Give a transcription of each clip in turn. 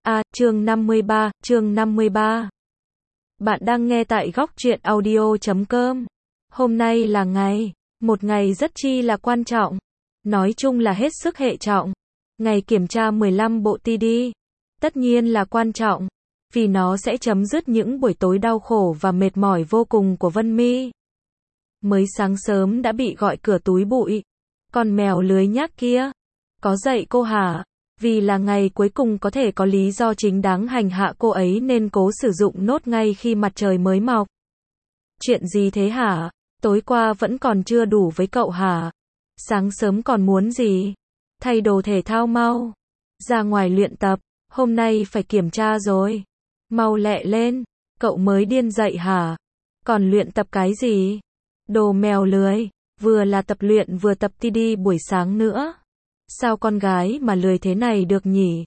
Chương 53. Bạn đang nghe tại góc truyện audio.com. Hôm nay là một ngày rất chi là quan trọng. Nói chung là hết sức hệ trọng. Ngày kiểm tra 15 bộ TD. Tất nhiên là quan trọng, vì nó sẽ chấm dứt những buổi tối đau khổ và mệt mỏi vô cùng của Vân My. Mới sáng sớm đã bị gọi cửa túi bụi. Con mèo lưới nhác kia. Có dậy cô hả? Vì là ngày cuối cùng có thể có lý do chính đáng hành hạ cô ấy nên cố sử dụng nốt ngay khi mặt trời mới mọc. Chuyện gì thế hả? Tối qua vẫn còn chưa đủ với cậu hả? Sáng sớm còn muốn gì? Thay đồ thể thao mau. Ra ngoài luyện tập, hôm nay phải kiểm tra rồi. Mau lẹ lên, cậu mới điên dậy hả? Còn luyện tập cái gì? Đồ mèo lười, vừa là tập luyện vừa tập TD buổi sáng nữa. Sao con gái mà lười thế này được nhỉ?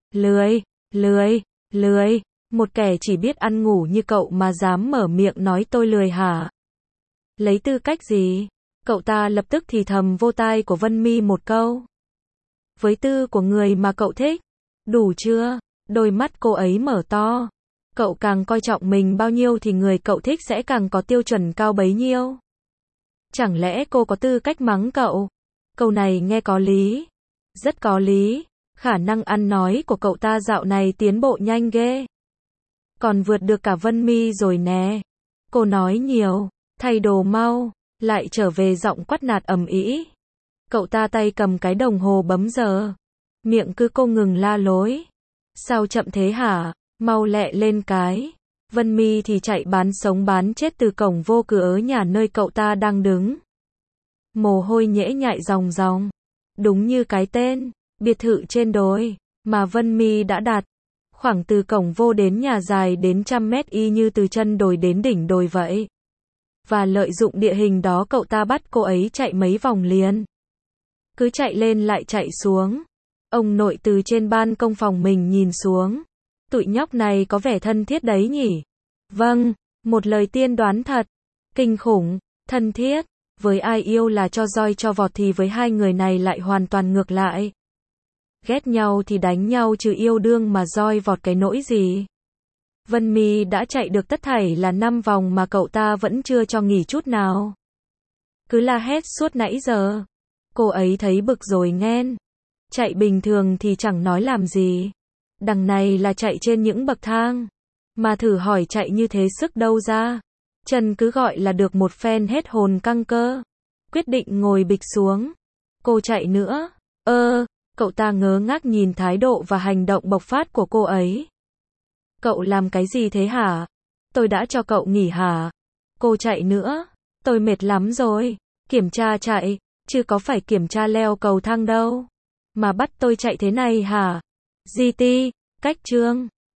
Lười, một kẻ chỉ biết ăn ngủ như cậu mà dám mở miệng nói tôi lười hả? Lấy tư cách gì? Cậu ta lập tức thì thầm vô tai của Vân My một câu. Với tư của người mà cậu thích. Đủ chưa? Đôi mắt cô ấy mở to. Cậu càng coi trọng mình bao nhiêu thì người cậu thích sẽ càng có tiêu chuẩn cao bấy nhiêu. Chẳng lẽ cô có tư cách mắng cậu? Câu này nghe có lý. Rất có lý. Khả năng ăn nói của cậu ta dạo này tiến bộ nhanh ghê. Còn vượt được cả Vân My rồi nè. Cô nói nhiều. Thay đồ mau. Lại trở về giọng quát nạt ầm ĩ. Cậu ta tay cầm cái đồng hồ bấm giờ. Miệng cứ cô ngừng la lối. Sao chậm thế hả? Mau lẹ lên cái. Vân My thì chạy bán sống bán chết từ cổng vô cửa nhà nơi cậu ta đang đứng. Mồ hôi nhễ nhại ròng ròng. Đúng như cái tên, biệt thự trên đồi, mà Vân My đã đặt. Khoảng từ cổng vô đến nhà dài đến 100 mét y như từ chân đồi đến đỉnh đồi vậy. Và lợi dụng địa hình đó cậu ta bắt cô ấy chạy mấy vòng liền. Cứ chạy lên lại chạy xuống. Ông nội từ trên ban công phòng mình nhìn xuống. Tụi nhóc này có vẻ thân thiết đấy nhỉ? Vâng, một lời tiên đoán thật. Kinh khủng, thân thiết. Với ai yêu là cho roi cho vọt thì với hai người này lại hoàn toàn ngược lại. Ghét nhau thì đánh nhau chứ yêu đương mà roi vọt cái nỗi gì. Vân My đã chạy được tất thảy là 5 vòng mà cậu ta vẫn chưa cho nghỉ chút nào. Cứ la hét suốt nãy giờ. Cô ấy thấy bực rồi nghen. Chạy bình thường thì chẳng nói làm gì. Đằng này là chạy trên những bậc thang. Mà thử hỏi chạy như thế sức đâu ra. Chân cứ gọi là được một phen hết hồn căng cơ. Quyết định ngồi bịch xuống. Cô chạy nữa. Cậu ta ngớ ngác nhìn thái độ và hành động bộc phát của cô ấy. Cậu làm cái gì thế hả? Tôi đã cho cậu nghỉ hả? Cô chạy nữa. Tôi mệt lắm rồi. Kiểm tra chạy, chứ có phải kiểm tra leo cầu thang đâu. Mà bắt tôi chạy thế này hả? GT, cách chương.